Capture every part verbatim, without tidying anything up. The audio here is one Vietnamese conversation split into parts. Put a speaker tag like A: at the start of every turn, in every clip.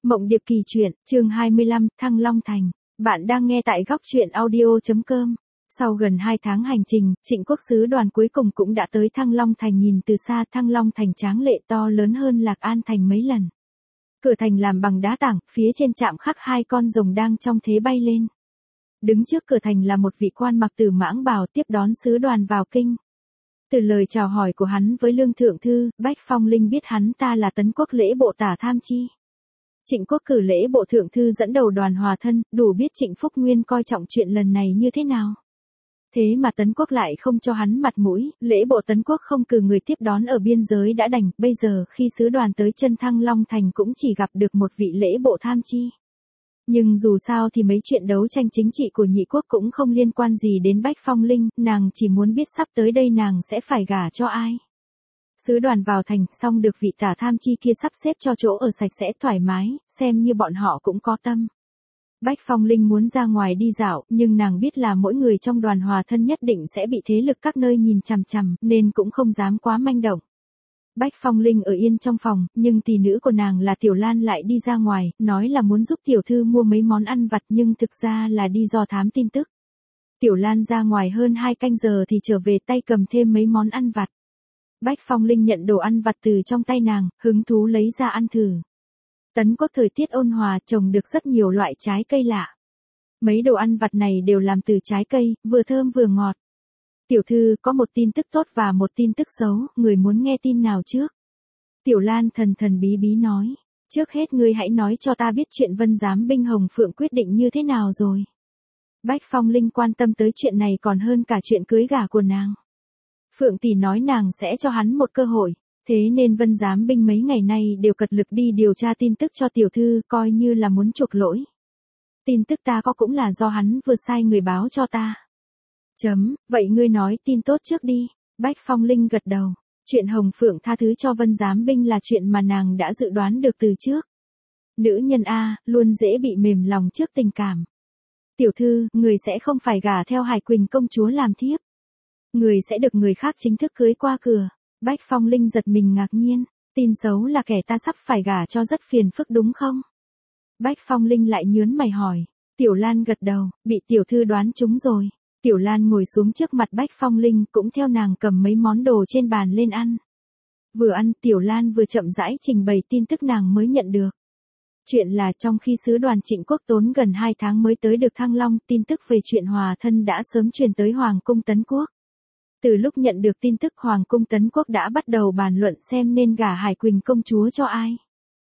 A: Mộng Điệp kỳ truyện, chương hai mươi lăm, Thăng Long Thành. Bạn đang nghe tại góc truyện audio chấm com. Sau gần hai tháng hành trình, Trịnh Quốc sứ đoàn cuối cùng cũng đã tới Thăng Long Thành. Nhìn từ xa, Thăng Long Thành tráng lệ to lớn hơn Lạc An Thành mấy lần. Cửa thành làm bằng đá tảng, phía trên chạm khắc hai con rồng đang trong thế bay lên. Đứng trước cửa thành là một vị quan mặc tử mãng bào tiếp đón sứ đoàn vào kinh. Từ lời chào hỏi của hắn với Lương Thượng Thư, Bách Phong Linh biết hắn ta là Tấn Quốc lễ bộ tả tham chi. Trịnh Quốc cử lễ bộ thượng thư dẫn đầu đoàn hòa thân, đủ biết Trịnh Phúc Nguyên coi trọng chuyện lần này như thế nào. Thế mà Tấn Quốc lại không cho hắn mặt mũi, lễ bộ Tấn Quốc không cử người tiếp đón ở biên giới đã đành, bây giờ khi sứ đoàn tới chân Thăng Long Thành cũng chỉ gặp được một vị lễ bộ tham chi. Nhưng dù sao thì mấy chuyện đấu tranh chính trị của Nhị Quốc cũng không liên quan gì đến Bách Phong Linh, nàng chỉ muốn biết sắp tới đây nàng sẽ phải gả cho ai. Sứ đoàn vào thành, xong được vị tả tham chi kia sắp xếp cho chỗ ở sạch sẽ thoải mái, xem như bọn họ cũng có tâm. Bách Phong Linh muốn ra ngoài đi dạo, nhưng nàng biết là mỗi người trong đoàn hòa thân nhất định sẽ bị thế lực các nơi nhìn chằm chằm, nên cũng không dám quá manh động. Bách Phong Linh ở yên trong phòng, nhưng tỷ nữ của nàng là Tiểu Lan lại đi ra ngoài, nói là muốn giúp tiểu thư mua mấy món ăn vặt nhưng thực ra là đi dò thám tin tức. Tiểu Lan ra ngoài hơn hai canh giờ thì trở về tay cầm thêm mấy món ăn vặt. Bách Phong Linh nhận đồ ăn vặt từ trong tay nàng, hứng thú lấy ra ăn thử. Tấn Quốc thời tiết ôn hòa, trồng được rất nhiều loại trái cây lạ. Mấy đồ ăn vặt này đều làm từ trái cây, vừa thơm vừa ngọt. Tiểu thư, có một tin tức tốt và một tin tức xấu, người muốn nghe tin nào trước? Tiểu Lan thần thần bí bí nói. Trước hết ngươi hãy nói cho ta biết chuyện Vân Giám binh Hồng Phượng quyết định như thế nào rồi. Bách Phong Linh quan tâm tới chuyện này còn hơn cả chuyện cưới gả của nàng. Phượng tỷ nói nàng sẽ cho hắn một cơ hội, thế nên Vân Giám binh mấy ngày nay đều cật lực đi điều tra tin tức cho tiểu thư, coi như là muốn chuộc lỗi. Tin tức ta có cũng là do hắn vừa sai người báo cho ta. Chấm, vậy ngươi nói tin tốt trước đi. Bách Phong Linh gật đầu. Chuyện Hồng Phượng tha thứ cho Vân Giám binh là chuyện mà nàng đã dự đoán được từ trước. Nữ nhân A, luôn dễ bị mềm lòng trước tình cảm. Tiểu thư, người sẽ không phải gả theo Hải Quỳnh công chúa làm thiếp. Người sẽ được người khác chính thức cưới qua cửa. Bách Phong Linh giật mình ngạc nhiên. Tin xấu là kẻ ta sắp phải gả cho rất phiền phức đúng không? Bách Phong Linh lại nhớn mày hỏi. Tiểu Lan gật đầu, bị tiểu thư đoán trúng rồi. Tiểu Lan ngồi xuống trước mặt Bách Phong Linh, cũng theo nàng cầm mấy món đồ trên bàn lên ăn. Vừa ăn, Tiểu Lan vừa chậm rãi trình bày tin tức nàng mới nhận được. Chuyện là trong khi sứ đoàn Trịnh Quốc tốn gần hai tháng mới tới được Thăng Long, tin tức về chuyện hòa thân đã sớm truyền tới Hoàng cung Tấn Quốc. Từ lúc nhận được tin tức, Hoàng cung Tấn Quốc đã bắt đầu bàn luận xem nên gả Hải Quỳnh công chúa cho ai.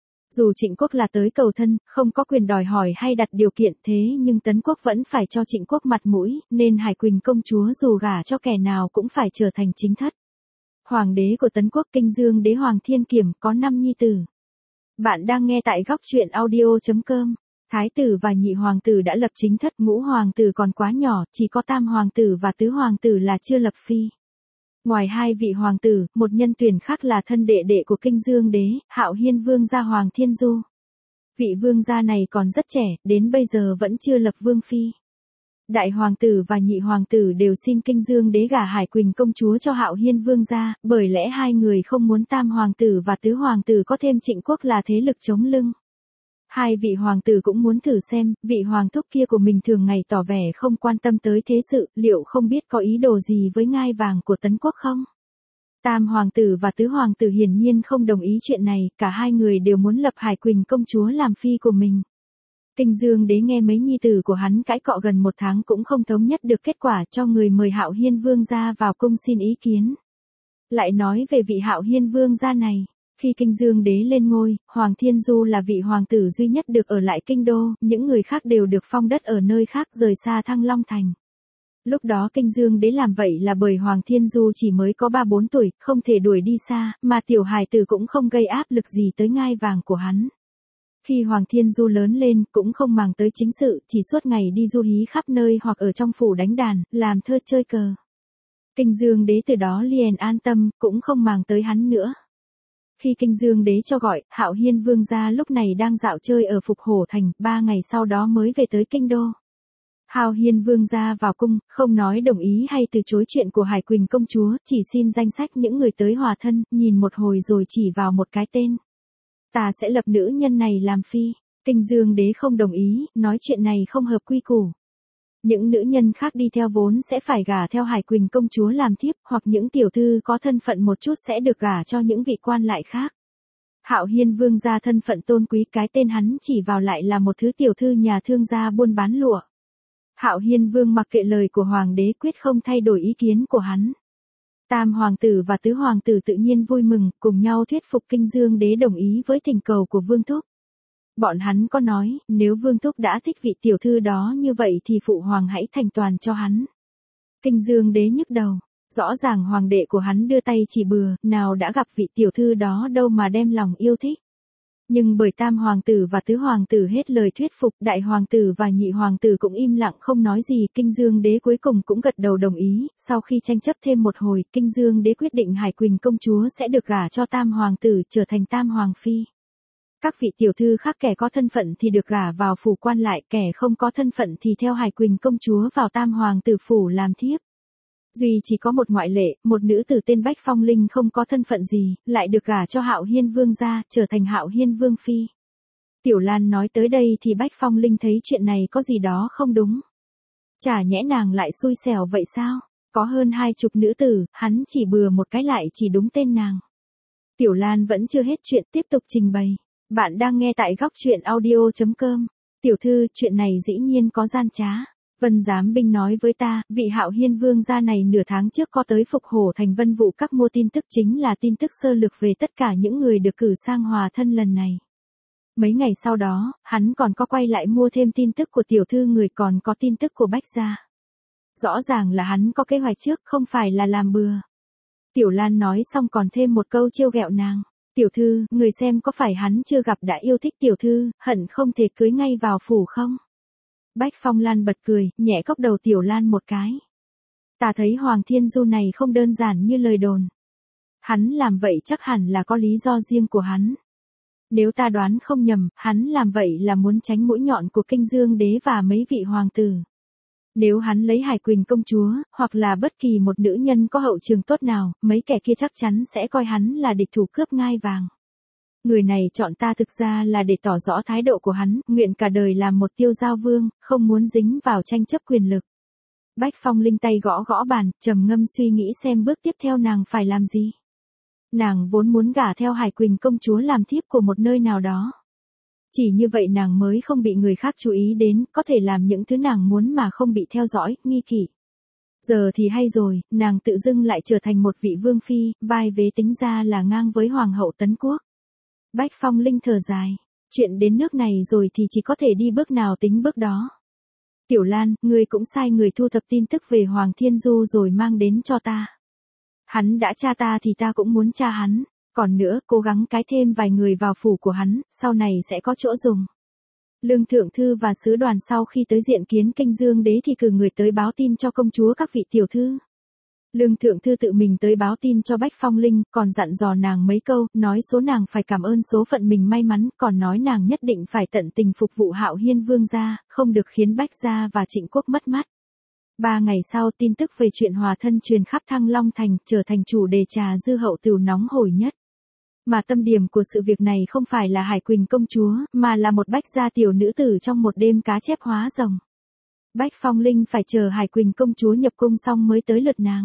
A: Dù Trịnh Quốc là tới cầu thân, không có quyền đòi hỏi hay đặt điều kiện, thế nhưng Tấn Quốc vẫn phải cho Trịnh Quốc mặt mũi, nên Hải Quỳnh công chúa dù gả cho kẻ nào cũng phải trở thành chính thất. Hoàng đế của Tấn Quốc Kinh Dương đế Hoàng Thiên Kiểm có năm nhi tử. Bạn đang nghe tại góc truyện audio chấm com. Thái tử và nhị hoàng tử đã lập chính thất, ngũ hoàng tử còn quá nhỏ, chỉ có tam hoàng tử và tứ hoàng tử là chưa lập phi. Ngoài hai vị hoàng tử, một nhân tuyển khác là thân đệ đệ của Kinh Dương đế, Hạo Hiên vương gia Hoàng Thiên Du. Vị vương gia này còn rất trẻ, đến bây giờ vẫn chưa lập vương phi. Đại hoàng tử và nhị hoàng tử đều xin Kinh Dương đế gả Hải Quỳnh công chúa cho Hạo Hiên vương gia, bởi lẽ hai người không muốn tam hoàng tử và tứ hoàng tử có thêm Trịnh Quốc là thế lực chống lưng. Hai vị hoàng tử cũng muốn thử xem, vị hoàng thúc kia của mình thường ngày tỏ vẻ không quan tâm tới thế sự, liệu không biết có ý đồ gì với ngai vàng của Tấn Quốc không? Tam hoàng tử và tứ hoàng tử hiển nhiên không đồng ý chuyện này, cả hai người đều muốn lập Hải Quỳnh công chúa làm phi của mình. Kinh Dương đế nghe mấy nhi tử của hắn cãi cọ gần một tháng cũng không thống nhất được kết quả, cho người mời Hạo Hiên vương gia vào cung xin ý kiến. Lại nói về vị Hạo Hiên vương gia này. Khi Kinh Dương đế lên ngôi, Hoàng Thiên Du là vị hoàng tử duy nhất được ở lại kinh đô, những người khác đều được phong đất ở nơi khác rời xa Thăng Long Thành. Lúc đó Kinh Dương đế làm vậy là bởi Hoàng Thiên Du chỉ mới có ba bốn tuổi, không thể đuổi đi xa, mà tiểu hài tử cũng không gây áp lực gì tới ngai vàng của hắn. Khi Hoàng Thiên Du lớn lên, cũng không màng tới chính sự, chỉ suốt ngày đi du hí khắp nơi hoặc ở trong phủ đánh đàn, làm thơ chơi cờ. Kinh Dương đế từ đó liền an tâm, cũng không màng tới hắn nữa. Khi Kinh Dương đế cho gọi, Hạo Hiên vương gia lúc này đang dạo chơi ở Phục Hổ Thành, ba ngày sau đó mới về tới kinh đô. Hạo Hiên vương gia vào cung, không nói đồng ý hay từ chối chuyện của Hải Quỳnh công chúa, chỉ xin danh sách những người tới hòa thân, nhìn một hồi rồi chỉ vào một cái tên. Ta sẽ lập nữ nhân này làm phi. Kinh Dương Đế không đồng ý, nói chuyện này không hợp quy củ. Những nữ nhân khác đi theo vốn sẽ phải gả theo Hải Quỳnh công chúa làm thiếp, hoặc những tiểu thư có thân phận một chút sẽ được gả cho những vị quan lại khác. Hạo Hiên Vương gia thân phận tôn quý, cái tên hắn chỉ vào lại là một thứ tiểu thư nhà thương gia buôn bán lụa. Hạo Hiên Vương mặc kệ lời của hoàng đế, quyết không thay đổi ý kiến của hắn. Tam hoàng tử và tứ hoàng tử tự nhiên vui mừng, cùng nhau thuyết phục Kinh Dương Đế đồng ý với thỉnh cầu của Vương Thúc. Bọn hắn có nói, nếu Vương Thúc đã thích vị tiểu thư đó như vậy thì phụ hoàng hãy thành toàn cho hắn. Kinh Dương Đế nhức đầu, rõ ràng hoàng đệ của hắn đưa tay chỉ bừa, nào đã gặp vị tiểu thư đó đâu mà đem lòng yêu thích. Nhưng bởi tam hoàng tử và tứ hoàng tử hết lời thuyết phục, đại hoàng tử và nhị hoàng tử cũng im lặng không nói gì, Kinh Dương Đế cuối cùng cũng gật đầu đồng ý. Sau khi tranh chấp thêm một hồi, Kinh Dương Đế quyết định Hải Quỳnh công chúa sẽ được gả cho tam hoàng tử, trở thành tam hoàng phi. Các vị tiểu thư khác kẻ có thân phận thì được gả vào phủ quan lại, kẻ không có thân phận thì theo Hải Quỳnh công chúa vào tam hoàng tử phủ làm thiếp. Duy chỉ có một ngoại lệ, một nữ tử tên Bách Phong Linh không có thân phận gì, lại được gả cho Hạo Hiên Vương gia, trở thành Hạo Hiên Vương phi. Tiểu Lan nói tới đây thì Bách Phong Linh thấy chuyện này có gì đó không đúng. Chả nhẽ nàng lại xui xẻo vậy sao? Có hơn hai chục nữ tử, hắn chỉ bừa một cái lại chỉ đúng tên nàng. Tiểu Lan vẫn chưa hết chuyện, tiếp tục trình bày. Bạn đang nghe tại góc truyện audio chấm com. Tiểu thư, chuyện này dĩ nhiên có gian trá. Vân Giám Binh nói với ta, vị Hạo Hiên Vương gia này nửa tháng trước có tới Phục Hổ thành Vân Vũ các mua tin tức, chính là tin tức sơ lược về tất cả những người được cử sang hòa thân lần này. Mấy ngày sau đó, hắn còn có quay lại mua thêm tin tức của tiểu thư người, còn có tin tức của Bách gia. Rõ ràng là hắn có kế hoạch trước, không phải là làm bừa. Tiểu Lan nói xong còn thêm một câu trêu ghẹo nàng. Tiểu thư, người xem có phải hắn chưa gặp đã yêu thích tiểu thư, hận không thể cưới ngay vào phủ không? Bách Phong Lan bật cười, nhẹ cốc đầu Tiểu Lan một cái. Ta thấy Hoàng Thiên Du này không đơn giản như lời đồn. Hắn làm vậy chắc hẳn là có lý do riêng của hắn. Nếu ta đoán không nhầm, hắn làm vậy là muốn tránh mũi nhọn của Kinh Dương Đế và mấy vị hoàng tử. Nếu hắn lấy Hải Quỳnh công chúa, hoặc là bất kỳ một nữ nhân có hậu trường tốt nào, mấy kẻ kia chắc chắn sẽ coi hắn là địch thủ cướp ngai vàng. Người này chọn ta thực ra là để tỏ rõ thái độ của hắn, nguyện cả đời làm một tiêu giao vương, không muốn dính vào tranh chấp quyền lực. Bách Phong Linh tay gõ gõ bàn, trầm ngâm suy nghĩ xem bước tiếp theo nàng phải làm gì. Nàng vốn muốn gả theo Hải Quỳnh công chúa làm thiếp của một nơi nào đó. Chỉ như vậy nàng mới không bị người khác chú ý đến, có thể làm những thứ nàng muốn mà không bị theo dõi, nghi kỵ. Giờ thì hay rồi, nàng tự dưng lại trở thành một vị vương phi, vai vế tính ra là ngang với hoàng hậu Tấn Quốc. Bách Phong Linh thở dài, chuyện đến nước này rồi thì chỉ có thể đi bước nào tính bước đó. Tiểu Lan, ngươi cũng sai người thu thập tin tức về Hoàng Thiên Du rồi mang đến cho ta. Hắn đã tra ta thì ta cũng muốn tra hắn. Còn nữa, cố gắng cái thêm vài người vào phủ của hắn, sau này sẽ có chỗ dùng. Lương Thượng Thư và sứ đoàn sau khi tới diện kiến Kinh Dương Đế thì cử người tới báo tin cho công chúa các vị tiểu thư. Lương Thượng Thư tự mình tới báo tin cho Bách Phong Linh, còn dặn dò nàng mấy câu, nói số nàng phải cảm ơn số phận mình may mắn, còn nói nàng nhất định phải tận tình phục vụ Hạo Hiên Vương gia, không được khiến Bách gia và Trịnh Quốc mất mắt. Ba ngày sau, tin tức về chuyện hòa thân truyền khắp Thăng Long Thành, trở thành chủ đề trà dư hậu tửu nóng hổi nhất. Mà tâm điểm của sự việc này không phải là Hải Quỳnh công chúa, mà là một Bách gia tiểu nữ tử trong một đêm cá chép hóa rồng. Bách Phong Linh phải chờ Hải Quỳnh công chúa nhập cung xong mới tới lượt nàng.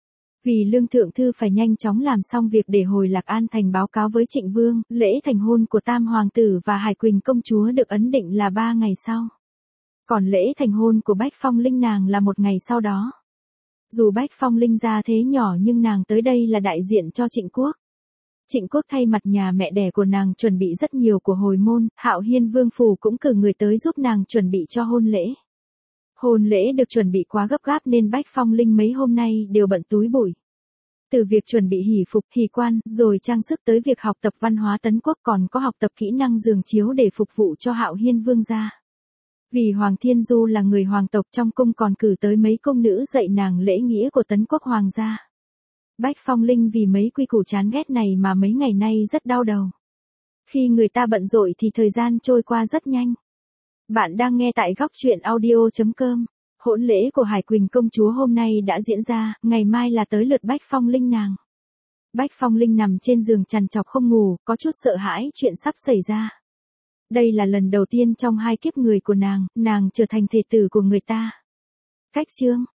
A: Vì Lương Thượng Thư phải nhanh chóng làm xong việc để hồi Lạc An Thành báo cáo với Trịnh Vương, lễ thành hôn của Tam Hoàng tử và Hải Quỳnh công chúa được ấn định là ba ngày sau. Còn lễ thành hôn của Bách Phong Linh nàng là một ngày sau đó. Dù Bách Phong Linh ra thế nhỏ nhưng nàng tới đây là đại diện cho Trịnh Quốc. Trịnh Quốc thay mặt nhà mẹ đẻ của nàng chuẩn bị rất nhiều của hồi môn, Hạo Hiên Vương phủ cũng cử người tới giúp nàng chuẩn bị cho hôn lễ. Hôn lễ được chuẩn bị quá gấp gáp nên Bách Phong Linh mấy hôm nay đều bận túi bụi. Từ việc chuẩn bị hỷ phục, hỷ quan, rồi trang sức tới việc học tập văn hóa Tấn Quốc, còn có học tập kỹ năng giường chiếu để phục vụ cho Hạo Hiên Vương gia. Vì Hoàng Thiên Du là người hoàng tộc, trong cung còn cử tới mấy công nữ dạy nàng lễ nghĩa của Tấn Quốc hoàng gia. Bách Phong Linh vì mấy quy củ chán ghét này mà mấy ngày nay rất đau đầu. Khi người ta bận rộn thì thời gian trôi qua rất nhanh. Bạn đang nghe tại góc truyện audio chấm com. Hôn lễ của Hải Quỳnh công chúa hôm nay đã diễn ra, ngày mai là tới lượt Bách Phong Linh nàng. Bách Phong Linh nằm trên giường trằn trọc không ngủ, có chút sợ hãi chuyện sắp xảy ra. Đây là lần đầu tiên trong hai kiếp người của nàng, nàng trở thành thể tử của người ta. Cách chương